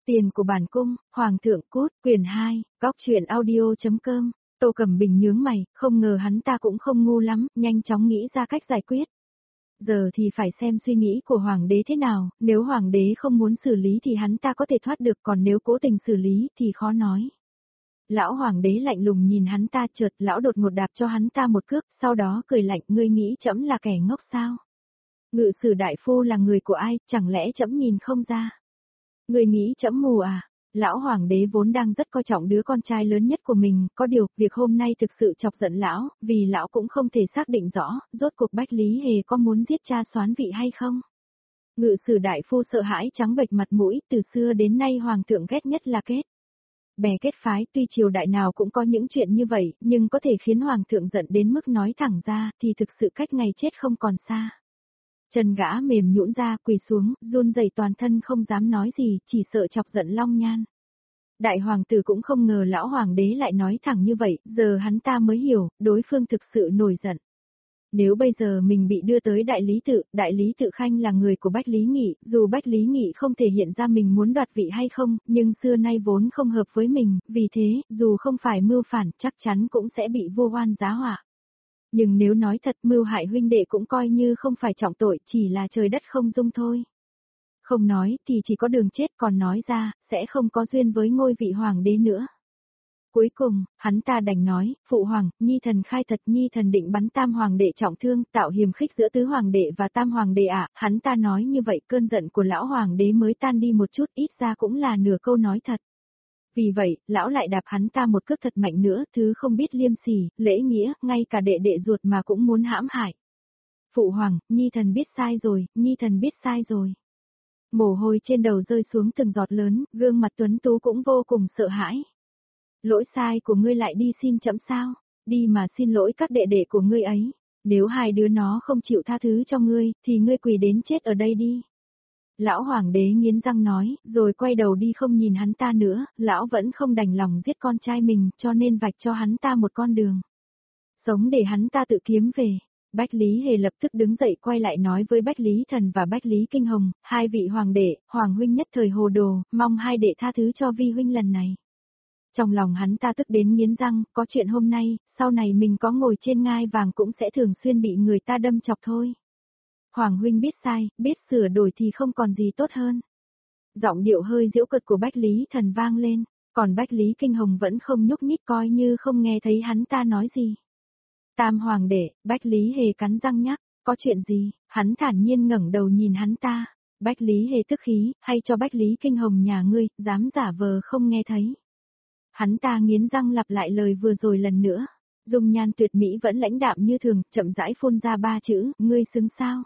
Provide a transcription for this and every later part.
Tiền của bản cung, Hoàng thượng cút, quyển 2, góc truyện audio.com. Tô Cẩm Bình nhướng mày, không ngờ hắn ta cũng không ngu lắm, nhanh chóng nghĩ ra cách giải quyết. Giờ thì phải xem suy nghĩ của Hoàng đế thế nào, nếu Hoàng đế không muốn xử lý thì hắn ta có thể thoát được, còn nếu cố tình xử lý thì khó nói. Lão Hoàng đế lạnh lùng nhìn hắn ta, chợt lão đột ngột đạp cho hắn ta một cước, sau đó cười lạnh, ngươi nghĩ trẫm là kẻ ngốc sao? Ngự sử đại phu là người của ai, chẳng lẽ trẫm nhìn không ra? Ngươi nghĩ trẫm mù à? Lão Hoàng đế vốn đang rất coi trọng đứa con trai lớn nhất của mình, có điều, việc hôm nay thực sự chọc giận lão, vì lão cũng không thể xác định rõ, rốt cuộc Bách Lý Hề có muốn giết cha soán vị hay không. Ngự sử đại phu sợ hãi trắng bệch mặt mũi, từ xưa đến nay Hoàng thượng ghét nhất là kết bè kết phái, tuy triều đại nào cũng có những chuyện như vậy, nhưng có thể khiến Hoàng thượng giận đến mức nói thẳng ra, thì thực sự cách ngày chết không còn xa. Chân gã mềm nhũn ra, quỳ xuống, run rẩy toàn thân không dám nói gì, chỉ sợ chọc giận Long Nhan. Đại hoàng tử cũng không ngờ lão hoàng đế lại nói thẳng như vậy, giờ hắn ta mới hiểu, đối phương thực sự nổi giận. Nếu bây giờ mình bị đưa tới đại lý tự khanh là người của Bách Lý Nghị, dù Bách Lý Nghị không thể hiện ra mình muốn đoạt vị hay không, nhưng xưa nay vốn không hợp với mình, vì thế, dù không phải mưu phản, chắc chắn cũng sẽ bị vô oan giá họa. Nhưng nếu nói thật, mưu hại huynh đệ cũng coi như không phải trọng tội, chỉ là trời đất không dung thôi. Không nói thì chỉ có đường chết, còn nói ra, sẽ không có duyên với ngôi vị hoàng đế nữa. Cuối cùng, hắn ta đành nói, phụ hoàng, nhi thần khai thật, nhi thần định bắn tam hoàng đệ trọng thương, tạo hiềm khích giữa tứ hoàng đệ và tam hoàng đệ ạ. Hắn ta nói như vậy cơn giận của lão hoàng đế mới tan đi một chút, ít ra cũng là nửa câu nói thật. Vì vậy, lão lại đạp hắn ta một cước thật mạnh nữa, thứ không biết liêm sỉ, lễ nghĩa, ngay cả đệ đệ ruột mà cũng muốn hãm hại. Phụ hoàng, nhi thần biết sai rồi, nhi thần biết sai rồi. Mồ hôi trên đầu rơi xuống từng giọt lớn, gương mặt tuấn tú cũng vô cùng sợ hãi. Lỗi sai của ngươi lại đi xin trẫm sao? Đi mà xin lỗi các đệ đệ của ngươi ấy. Nếu hai đứa nó không chịu tha thứ cho ngươi, thì ngươi quỳ đến chết ở đây đi. Lão hoàng đế nghiến răng nói, rồi quay đầu đi không nhìn hắn ta nữa, lão vẫn không đành lòng giết con trai mình, cho nên vạch cho hắn ta một con đường sống để hắn ta tự kiếm về. Bách Lý Hề lập tức đứng dậy quay lại nói với Bách Lý Thần và Bách Lý Kinh Hồng, hai vị hoàng đệ, hoàng huynh nhất thời hồ đồ, mong hai đệ tha thứ cho vi huynh lần này. Trong lòng hắn ta tức đến nghiến răng, có chuyện hôm nay, sau này mình có ngồi trên ngai vàng cũng sẽ thường xuyên bị người ta đâm chọc thôi. Hoàng huynh biết sai, biết sửa đổi thì không còn gì tốt hơn. Giọng điệu hơi giễu cợt của Bách Lý Thần vang lên, còn Bách Lý Kinh Hồng vẫn không nhúc nhích coi như không nghe thấy hắn ta nói gì. Tam hoàng đệ, Bách Lý Hề cắn răng nhắc, có chuyện gì, hắn thản nhiên ngẩng đầu nhìn hắn ta. Bách Lý Hề tức khí, hay cho Bách Lý Kinh Hồng nhà ngươi, dám giả vờ không nghe thấy. Hắn ta nghiến răng lặp lại lời vừa rồi lần nữa. Dung nhan tuyệt mỹ vẫn lãnh đạm như thường, chậm rãi phun ra ba chữ, ngươi xứng sao?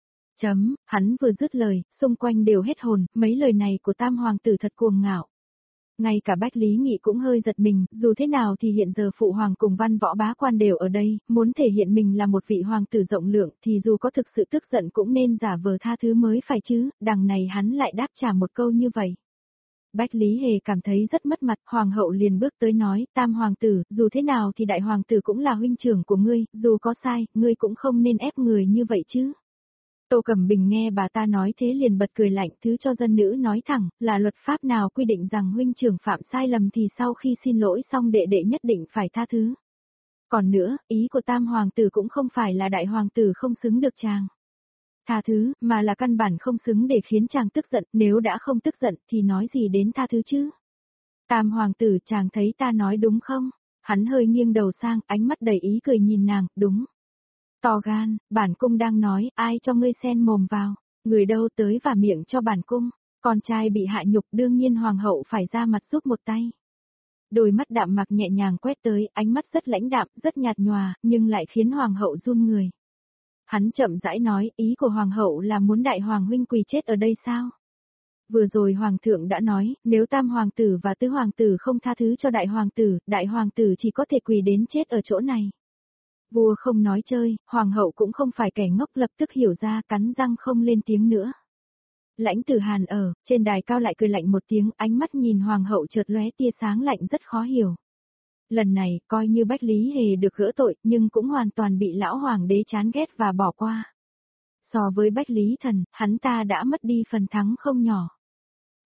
Hắn vừa dứt lời, xung quanh đều hết hồn, mấy lời này của tam hoàng tử thật cuồng ngạo. Ngay cả Bách Lý Nghị cũng hơi giật mình, dù thế nào thì hiện giờ phụ hoàng cùng văn võ bá quan đều ở đây, muốn thể hiện mình là một vị hoàng tử rộng lượng thì dù có thực sự tức giận cũng nên giả vờ tha thứ mới phải chứ, đằng này hắn lại đáp trả một câu như vậy. Bách Lý Hề cảm thấy rất mất mặt, hoàng hậu liền bước tới nói, tam hoàng tử, dù thế nào thì đại hoàng tử cũng là huynh trưởng của ngươi, dù có sai, ngươi cũng không nên ép người như vậy chứ. Tô Cẩm Bình nghe bà ta nói thế liền bật cười lạnh, thứ cho dân nữ nói thẳng, là luật pháp nào quy định rằng huynh trưởng phạm sai lầm thì sau khi xin lỗi xong đệ đệ nhất định phải tha thứ. Còn nữa, ý của tam hoàng tử cũng không phải là đại hoàng tử không xứng được chàng tha thứ, mà là căn bản không xứng để khiến chàng tức giận, nếu đã không tức giận thì nói gì đến tha thứ chứ. Tam hoàng tử, chàng thấy ta nói đúng không? Hắn hơi nghiêng đầu sang, ánh mắt đầy ý cười nhìn nàng, đúng. To gan, bản cung đang nói, ai cho ngươi xen mồm vào, người đâu tới và miệng cho bản cung, con trai bị hạ nhục đương nhiên hoàng hậu phải ra mặt giúp một tay. Đôi mắt đạm mạc nhẹ nhàng quét tới, ánh mắt rất lãnh đạm, rất nhạt nhòa, nhưng lại khiến hoàng hậu run người. Hắn chậm rãi nói, ý của hoàng hậu là muốn đại hoàng huynh quỳ chết ở đây sao? Vừa rồi hoàng thượng đã nói, nếu tam hoàng tử và tứ hoàng tử không tha thứ cho đại hoàng tử chỉ có thể quỳ đến chết ở chỗ này. Vua không nói chơi, hoàng hậu cũng không phải kẻ ngốc, lập tức hiểu ra, cắn răng không lên tiếng nữa. Lãnh Tử Hàn ở, trên đài cao lại cười lạnh một tiếng, ánh mắt nhìn hoàng hậu chợt lóe tia sáng lạnh rất khó hiểu. Lần này, coi như Bách Lý Hề được gỡ tội, nhưng cũng hoàn toàn bị lão hoàng đế chán ghét và bỏ qua. So với Bách Lý Thần, hắn ta đã mất đi phần thắng không nhỏ.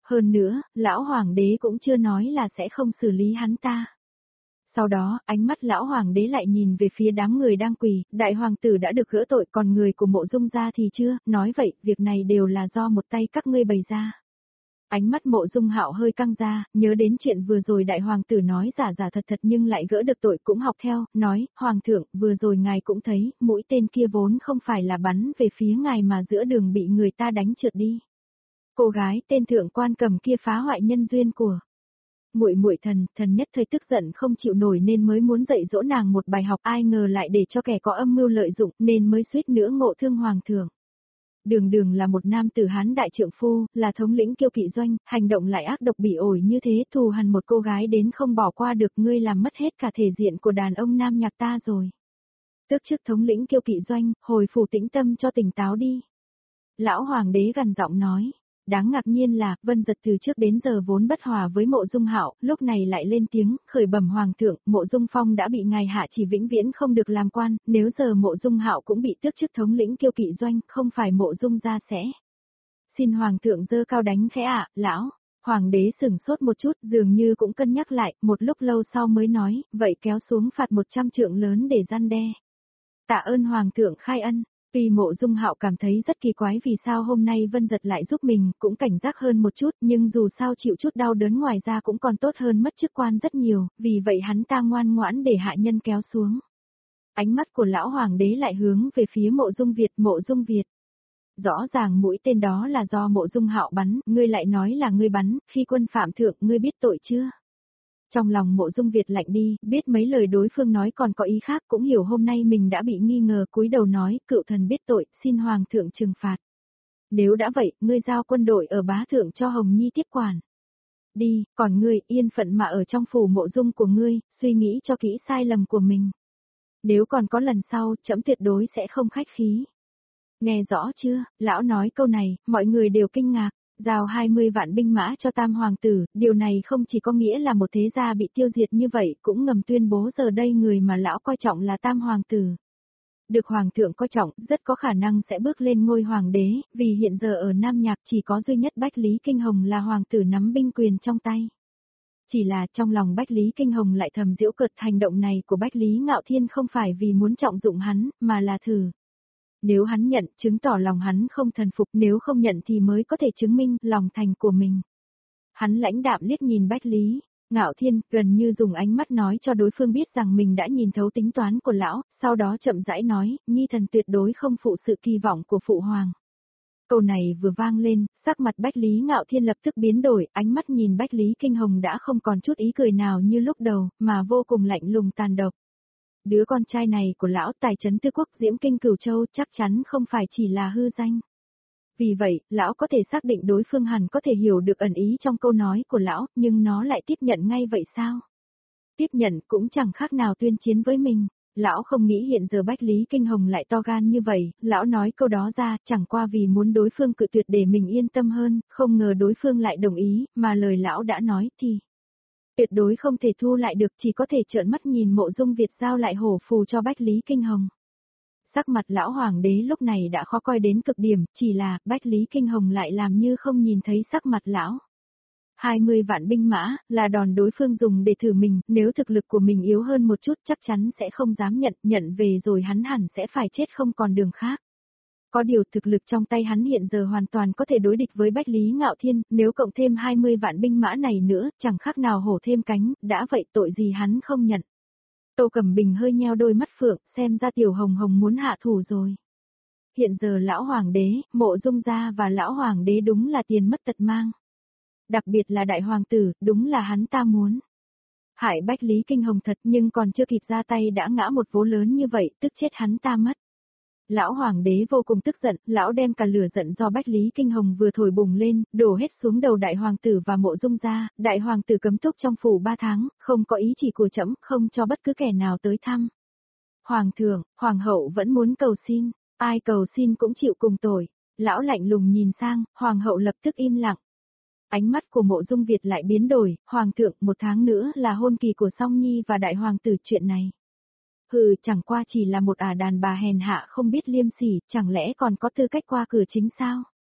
Hơn nữa, lão hoàng đế cũng chưa nói là sẽ không xử lý hắn ta. Sau đó, ánh mắt lão hoàng đế lại nhìn về phía đám người đang quỳ, đại hoàng tử đã được gỡ tội còn người của Mộ Dung gia thì chưa, nói vậy, việc này đều là do một tay các ngươi bày ra. Ánh mắt Mộ Dung Hạo hơi căng ra, nhớ đến chuyện vừa rồi đại hoàng tử nói giả giả thật thật nhưng lại gỡ được tội cũng học theo, nói, hoàng thượng, vừa rồi ngài cũng thấy, mũi tên kia vốn không phải là bắn về phía ngài mà giữa đường bị người ta đánh trượt đi. Cô gái tên thượng quan cầm kia phá hoại nhân duyên của muội muội thần, thần nhất thời tức giận không chịu nổi nên mới muốn dạy dỗ nàng một bài học, ai ngờ lại để cho kẻ có âm mưu lợi dụng nên mới suýt nữa ngộ thương hoàng thượng. Đường Đường là một nam tử Hán đại trượng phu, là thống lĩnh kiêu kỵ doanh, hành động lại ác độc bỉ ổi như thế, thù hằn một cô gái đến không bỏ qua được, ngươi làm mất hết cả thể diện của đàn ông nam nhạc ta rồi. Tước chức thống lĩnh kiêu kỵ doanh, hồi phủ tĩnh tâm cho tỉnh táo đi. Lão hoàng đế gằn giọng nói. Đáng ngạc nhiên là, Vân Giật từ trước đến giờ vốn bất hòa với Mộ Dung Hạo, lúc này lại lên tiếng, khởi bẩm hoàng thượng, Mộ Dung Phong đã bị ngài hạ chỉ vĩnh viễn không được làm quan, nếu giờ Mộ Dung Hạo cũng bị tước chức thống lĩnh kiêu kỵ doanh, không phải Mộ Dung gia sẽ. Xin hoàng thượng giơ cao đánh khẽ ạ, lão. Hoàng đế sửng sốt một chút, dường như cũng cân nhắc lại, một lúc lâu sau mới nói, vậy kéo xuống phạt 100 trượng lớn để răn đe. Tạ ơn hoàng thượng khai ân. Tuy Mộ Dung Hạo cảm thấy rất kỳ quái vì sao hôm nay Vân Giật lại giúp mình, cũng cảnh giác hơn một chút, nhưng dù sao chịu chút đau đớn ngoài ra cũng còn tốt hơn mất chức quan rất nhiều, vì vậy hắn ta ngoan ngoãn để hạ nhân kéo xuống. Ánh mắt của lão hoàng đế lại hướng về phía Mộ Dung Việt, Mộ Dung Việt. Rõ ràng mũi tên đó là do Mộ Dung Hạo bắn, ngươi lại nói là ngươi bắn, khi quân phạm thượng, ngươi biết tội chưa? Trong lòng Mộ Dung Việt lạnh đi, biết mấy lời đối phương nói còn có ý khác, cũng hiểu hôm nay mình đã bị nghi ngờ, cúi đầu nói, cựu thần biết tội, xin hoàng thượng trừng phạt. Nếu đã vậy, ngươi giao quân đội ở bá thượng cho Hồng Nhi tiếp quản. Đi, còn ngươi, yên phận mà ở trong phủ Mộ Dung của ngươi, suy nghĩ cho kỹ sai lầm của mình. Nếu còn có lần sau, trẫm tuyệt đối sẽ không khách khí. Nghe rõ chưa, lão nói câu này, mọi người đều kinh ngạc. Giao 20 vạn binh mã cho tam hoàng tử, điều này không chỉ có nghĩa là một thế gia bị tiêu diệt như vậy, cũng ngầm tuyên bố giờ đây người mà lão coi trọng là tam hoàng tử. Được hoàng thượng coi trọng, rất có khả năng sẽ bước lên ngôi hoàng đế, vì hiện giờ ở Nam Nhạc chỉ có duy nhất Bách Lý Kinh Hồng là hoàng tử nắm binh quyền trong tay. Chỉ là trong lòng Bách Lý Kinh Hồng lại thầm giễu cợt, hành động này của Bách Lý Ngạo Thiên không phải vì muốn trọng dụng hắn, mà là thử. Nếu hắn nhận, chứng tỏ lòng hắn không thần phục, nếu không nhận thì mới có thể chứng minh lòng thành của mình. Hắn lãnh đạm liếc nhìn Bách Lý Ngạo Thiên, gần như dùng ánh mắt nói cho đối phương biết rằng mình đã nhìn thấu tính toán của lão, sau đó chậm rãi nói, Nhi thần tuyệt đối không phụ sự kỳ vọng của phụ hoàng. Câu này vừa vang lên, sắc mặt Bách Lý Ngạo Thiên lập tức biến đổi, ánh mắt nhìn Bách Lý Kinh Hồng đã không còn chút ý cười nào như lúc đầu, mà vô cùng lạnh lùng tàn độc. Đứa con trai này của lão tài trấn Tư Quốc Diễm Kinh Cửu Châu chắc chắn không phải chỉ là hư danh. Vì vậy, lão có thể xác định đối phương hẳn có thể hiểu được ẩn ý trong câu nói của lão, nhưng nó lại tiếp nhận ngay vậy sao? Tiếp nhận cũng chẳng khác nào tuyên chiến với mình. Lão không nghĩ hiện giờ Bách Lý Kinh Hồng lại to gan như vậy, lão nói câu đó ra chẳng qua vì muốn đối phương cự tuyệt để mình yên tâm hơn, không ngờ đối phương lại đồng ý, mà lời lão đã nói thì tuyệt đối không thể thu lại được, chỉ có thể trợn mắt nhìn Mộ Dung Việt giao lại hổ phù cho Bách Lý Kinh Hồng. Sắc mặt lão hoàng đế lúc này đã khó coi đến cực điểm, chỉ là Bách Lý Kinh Hồng lại làm như không nhìn thấy sắc mặt lão. 20 vạn binh mã, là đòn đối phương dùng để thử mình, nếu thực lực của mình yếu hơn một chút chắc chắn sẽ không dám nhận về rồi hắn hẳn sẽ phải chết không còn đường khác. Có điều thực lực trong tay hắn hiện giờ hoàn toàn có thể đối địch với Bách Lý Ngạo Thiên, nếu cộng thêm 20 vạn binh mã này nữa, chẳng khác nào hổ thêm cánh, đã vậy tội gì hắn không nhận. Tô Cẩm Bình hơi nheo đôi mắt phượng, xem ra Tiểu Hồng Hồng muốn hạ thủ rồi. Hiện giờ lão hoàng đế, Mộ Dung gia và lão hoàng đế đúng là tiền mất tật mang. Đặc biệt là đại hoàng tử, đúng là hắn ta muốn hại Bách Lý Kinh Hồng thật, nhưng còn chưa kịp ra tay đã ngã một vố lớn như vậy, tức chết hắn ta mất. Lão hoàng đế vô cùng tức giận, lão đem cả lửa giận do Bách Lý Kinh Hồng vừa thổi bùng lên, đổ hết xuống đầu đại hoàng tử và Mộ Dung gia. Đại hoàng tử cấm túc trong phủ 3 tháng, không có ý chỉ của trẫm, không cho bất cứ kẻ nào tới thăm. Hoàng thượng, hoàng hậu vẫn muốn cầu xin, ai cầu xin cũng chịu cùng tội. Lão lạnh lùng nhìn sang, hoàng hậu lập tức im lặng. Ánh mắt của Mộ Dung Việt lại biến đổi, hoàng thượng, 1 tháng nữa là hôn kỳ của Song Nhi và đại hoàng tử, chuyện này. Hừ, chẳng qua chỉ là một đàn bà hèn hạ không biết liêm sỉ, chẳng lẽ còn có tư cách qua cửa chính sao?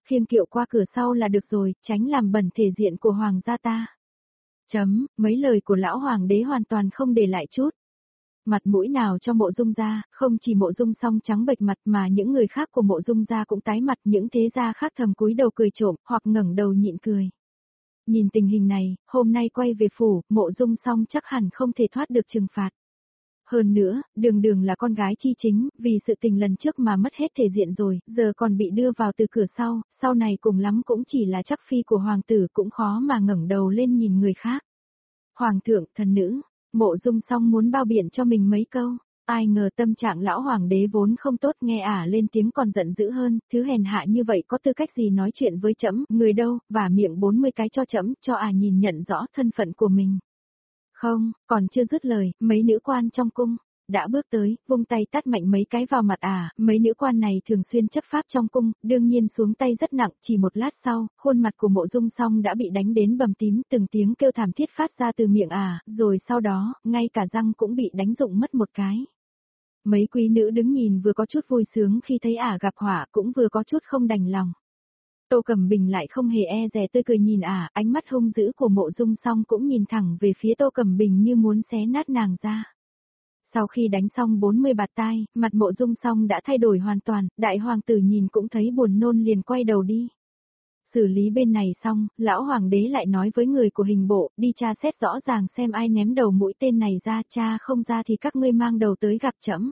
khiêng kiệu qua cửa sau là được rồi, tránh làm bẩn thể diện của hoàng gia ta. Mấy lời của lão hoàng đế hoàn toàn không để lại chút mặt mũi nào cho Mộ Dung gia, không chỉ Mộ Dung Song trắng bệch mặt mà những người khác của Mộ Dung gia cũng tái mặt, những thế gia khác thầm cúi đầu cười trộm, hoặc ngẩng đầu nhịn cười. Nhìn tình hình này, hôm nay quay về phủ, Mộ Dung Song chắc hẳn không thể thoát được trừng phạt. Hơn nữa, Đường Đường là con gái chi chính, vì sự tình lần trước mà mất hết thể diện rồi, giờ còn bị đưa vào từ cửa sau này cùng lắm cũng chỉ là chắc phi của hoàng tử, cũng khó mà ngẩng đầu lên nhìn người khác. Hoàng thượng, thần nữ, Mộ Dung Song muốn bao biện cho mình mấy câu, ai ngờ tâm trạng lão hoàng đế vốn không tốt, nghe lên tiếng còn giận dữ hơn, thứ hèn hạ như vậy có tư cách gì nói chuyện với trẫm, người đâu, và miệng 40 cái cho trẫm, cho nhìn nhận rõ thân phận của mình. Không, còn chưa dứt lời, mấy nữ quan trong cung đã bước tới, vung tay tát mạnh mấy cái vào mặt mấy nữ quan này thường xuyên chấp pháp trong cung, đương nhiên xuống tay rất nặng, chỉ một lát sau, khuôn mặt của Mộ Dung Song đã bị đánh đến bầm tím, từng tiếng kêu thảm thiết phát ra từ miệng rồi sau đó, ngay cả răng cũng bị đánh rụng mất một cái. Mấy quý nữ đứng nhìn vừa có chút vui sướng khi thấy gặp họa, cũng vừa có chút không đành lòng. Tô Cẩm Bình lại không hề e dè tươi cười nhìn ánh mắt hung dữ của Mộ Dung Song cũng nhìn thẳng về phía Tô Cẩm Bình như muốn xé nát nàng ra. Sau khi đánh xong 40 bạt tai, mặt Mộ Dung Song đã thay đổi hoàn toàn, đại hoàng tử nhìn cũng thấy buồn nôn liền quay đầu đi. Xử lý bên này xong, lão hoàng đế lại nói với người của hình bộ, đi tra xét rõ ràng xem ai ném đầu mũi tên này ra, tra không ra thì các ngươi mang đầu tới gặp trẫm.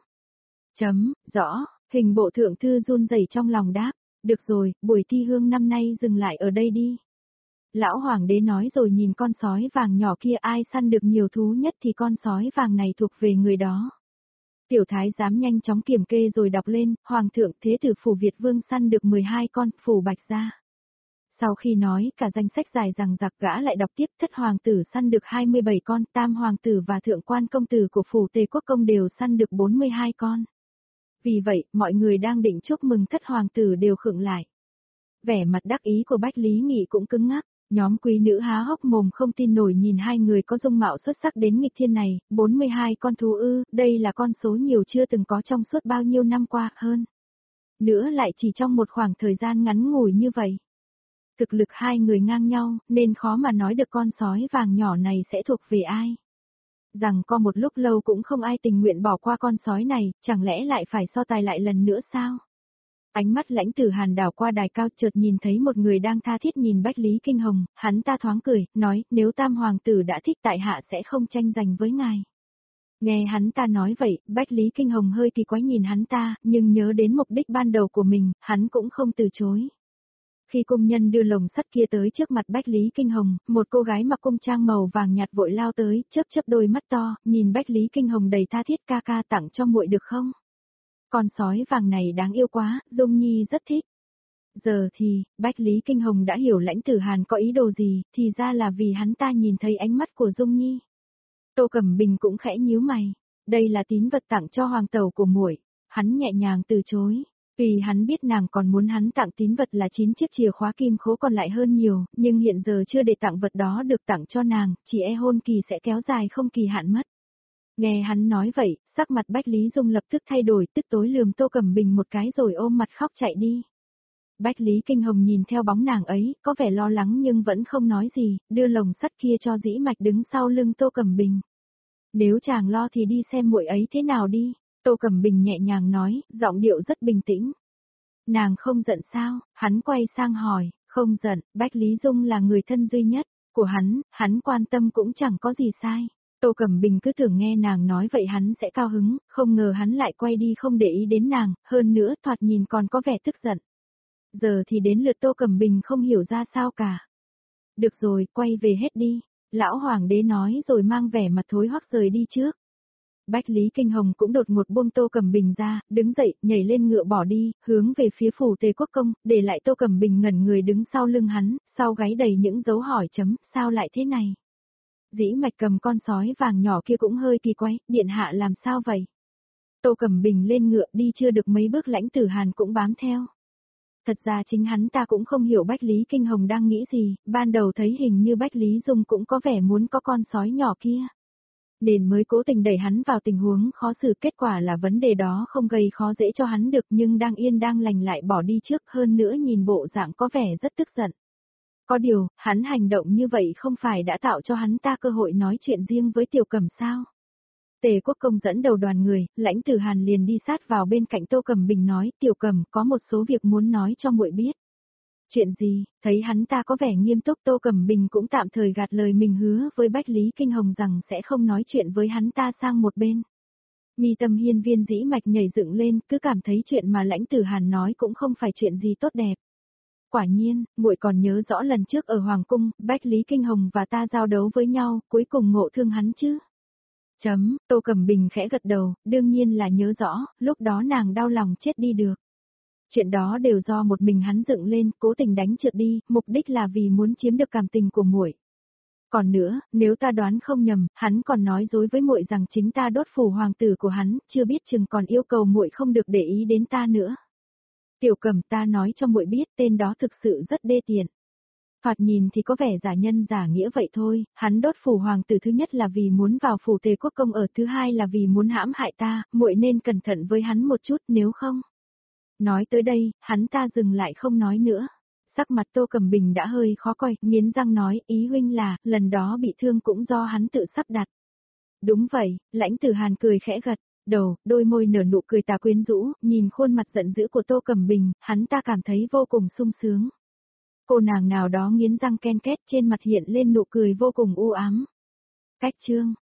Rõ, hình bộ thượng thư run rẩy trong lòng đáp, được rồi, buổi thi hương năm nay dừng lại ở đây đi. Lão hoàng đế nói rồi nhìn con sói vàng nhỏ kia, ai săn được nhiều thú nhất thì con sói vàng này thuộc về người đó. Tiểu thái giám nhanh chóng kiểm kê rồi đọc lên, hoàng thượng thế tử phủ Việt Vương săn được 12 con, phủ Bạch Gia. Sau khi nói cả danh sách dài rằng giặc, gã lại đọc tiếp, thất hoàng tử săn được 27 con, tam hoàng tử và thượng quan công tử của phủ Tề Quốc Công đều săn được 42 con. Vì vậy, mọi người đang định chúc mừng thất hoàng tử đều khựng lại. Vẻ mặt đắc ý của Bách Lý Nghị cũng cứng ngắc. Nhóm quý nữ há hốc mồm không tin nổi nhìn hai người có dung mạo xuất sắc đến nghịch thiên này, 42 con thú đây là con số nhiều chưa từng có trong suốt bao nhiêu năm qua, hơn nữa lại chỉ trong một khoảng thời gian ngắn ngủi như vậy. Thực lực hai người ngang nhau, nên khó mà nói được con sói vàng nhỏ này sẽ thuộc về ai. Rằng có một lúc lâu cũng không ai tình nguyện bỏ qua con sói này, chẳng lẽ lại phải so tài lại lần nữa sao? Ánh mắt Lãnh Tử Hàn đảo qua đài cao, chợt nhìn thấy một người đang tha thiết nhìn Bách Lý Kinh Hồng, hắn ta thoáng cười, nói, nếu tam hoàng tử đã thích tại hạ sẽ không tranh giành với ngài. Nghe hắn ta nói vậy, Bách Lý Kinh Hồng hơi kỳ quái nhìn hắn ta, nhưng nhớ đến mục đích ban đầu của mình, hắn cũng không từ chối. Khi công nhân đưa lồng sắt kia tới trước mặt Bách Lý Kinh Hồng, một cô gái mặc cung trang màu vàng nhạt vội lao tới, chớp chớp đôi mắt to, nhìn Bách Lý Kinh Hồng đầy tha thiết, ca ca tặng cho muội được không? Con sói vàng này đáng yêu quá, Dung Nhi rất thích. Giờ thì, Bách Lý Kinh Hồng đã hiểu Lãnh Tử Hàn có ý đồ gì, thì ra là vì hắn ta nhìn thấy ánh mắt của Dung Nhi. Tô Cẩm Bình cũng khẽ nhíu mày, đây là tín vật tặng cho hoàng tẩu của muội. Hắn nhẹ nhàng từ chối. Vì hắn biết nàng còn muốn hắn tặng tín vật là 9 chiếc chìa khóa kim khố còn lại hơn nhiều, nhưng hiện giờ chưa để tặng vật đó được tặng cho nàng, chỉ e hôn kỳ sẽ kéo dài không kỳ hạn mất. Nghe hắn nói vậy, sắc mặt Bách Lý Dung lập tức thay đổi, tức tối lườm Tô Cẩm Bình một cái rồi ôm mặt khóc chạy đi. Bách Lý Kinh Hồng nhìn theo bóng nàng ấy, có vẻ lo lắng nhưng vẫn không nói gì, đưa lồng sắt kia cho Dĩ Mạch đứng sau lưng Tô Cẩm Bình. Nếu chàng lo thì đi xem muội ấy thế nào đi, Tô Cẩm Bình nhẹ nhàng nói, giọng điệu rất bình tĩnh. Nàng không giận sao? Hắn quay sang hỏi, không giận, Bách Lý Dung là người thân duy nhất của hắn quan tâm cũng chẳng có gì sai. Tô Cẩm Bình cứ tưởng nghe nàng nói vậy hắn sẽ cao hứng, không ngờ hắn lại quay đi không để ý đến nàng, hơn nữa thoạt nhìn còn có vẻ tức giận. Giờ thì đến lượt Tô Cẩm Bình không hiểu ra sao cả. Được rồi, quay về hết đi, lão hoàng đế nói rồi mang vẻ mặt thối hoắc rời đi trước. Bách Lý Kinh Hồng cũng đột ngột buông Tô Cẩm Bình ra, đứng dậy, nhảy lên ngựa bỏ đi, hướng về phía phủ Tề Quốc Công, để lại Tô Cẩm Bình ngẩn người đứng sau lưng hắn, sau gáy đầy những dấu hỏi chấm, sao lại thế này? Dĩ Mạch cầm con sói vàng nhỏ kia cũng hơi kỳ quái, điện hạ làm sao vậy? Tô Cẩm Bình lên ngựa đi chưa được mấy bước Lãnh Tử Hàn cũng bám theo. Thật ra chính hắn ta cũng không hiểu Bách Lý Kinh Hồng đang nghĩ gì, ban đầu thấy hình như Bách Lý Dung cũng có vẻ muốn có con sói nhỏ kia. Nên mới cố tình đẩy hắn vào tình huống khó xử, kết quả là vấn đề đó không gây khó dễ cho hắn được nhưng đang yên đang lành lại bỏ đi trước, hơn nữa nhìn bộ dạng có vẻ rất tức giận. Có điều, hắn hành động như vậy không phải đã tạo cho hắn ta cơ hội nói chuyện riêng với Tiểu Cẩm sao? Tề Quốc Công dẫn đầu đoàn người, Lãnh Tử Hàn liền đi sát vào bên cạnh Tô Cẩm Bình nói, Tiểu Cẩm có một số việc muốn nói cho muội biết. Chuyện gì? Thấy hắn ta có vẻ nghiêm túc, Tô Cẩm Bình cũng tạm thời gạt lời mình hứa với Bách Lý Kinh Hồng rằng sẽ không nói chuyện với hắn ta sang một bên. Mi tâm Hiên Viên dĩ mạch nhảy dựng lên, cứ cảm thấy chuyện mà Lãnh Tử Hàn nói cũng không phải chuyện gì tốt đẹp. Quả nhiên, muội còn nhớ rõ lần trước ở Hoàng Cung, Bách Lý Kinh Hồng và ta giao đấu với nhau, cuối cùng ngộ thương hắn chứ? Tô Cẩm Bình khẽ gật đầu, đương nhiên là nhớ rõ, lúc đó nàng đau lòng chết đi được. Chuyện đó đều do một mình hắn dựng lên, cố tình đánh trượt đi, mục đích là vì muốn chiếm được cảm tình của muội. Còn nữa, nếu ta đoán không nhầm, hắn còn nói dối với muội rằng chính ta đốt phủ hoàng tử của hắn, chưa biết chừng còn yêu cầu muội không được để ý đến ta nữa. Tiểu Cẩm, ta nói cho muội biết, tên đó thực sự rất đê tiện. Thoạt nhìn thì có vẻ giả nhân giả nghĩa vậy thôi, hắn đốt phủ hoàng tử thứ nhất là vì muốn vào phủ Tề Quốc Công ở, thứ hai là vì muốn hãm hại ta, muội nên cẩn thận với hắn một chút, nếu không. Nói tới đây, hắn ta dừng lại không nói nữa. Sắc mặt Tô Cẩm Bình đã hơi khó coi, nghiến răng nói, ý huynh là, lần đó bị thương cũng do hắn tự sắp đặt. Đúng vậy, Lãnh Tử Hàn cười khẽ gật đầu, đôi môi nở nụ cười tà quyến rũ, nhìn khuôn mặt giận dữ của Tô Cẩm Bình, hắn ta cảm thấy vô cùng sung sướng. Cô nàng nào đó nghiến răng ken két, trên mặt hiện lên nụ cười vô cùng u ám. Cách chương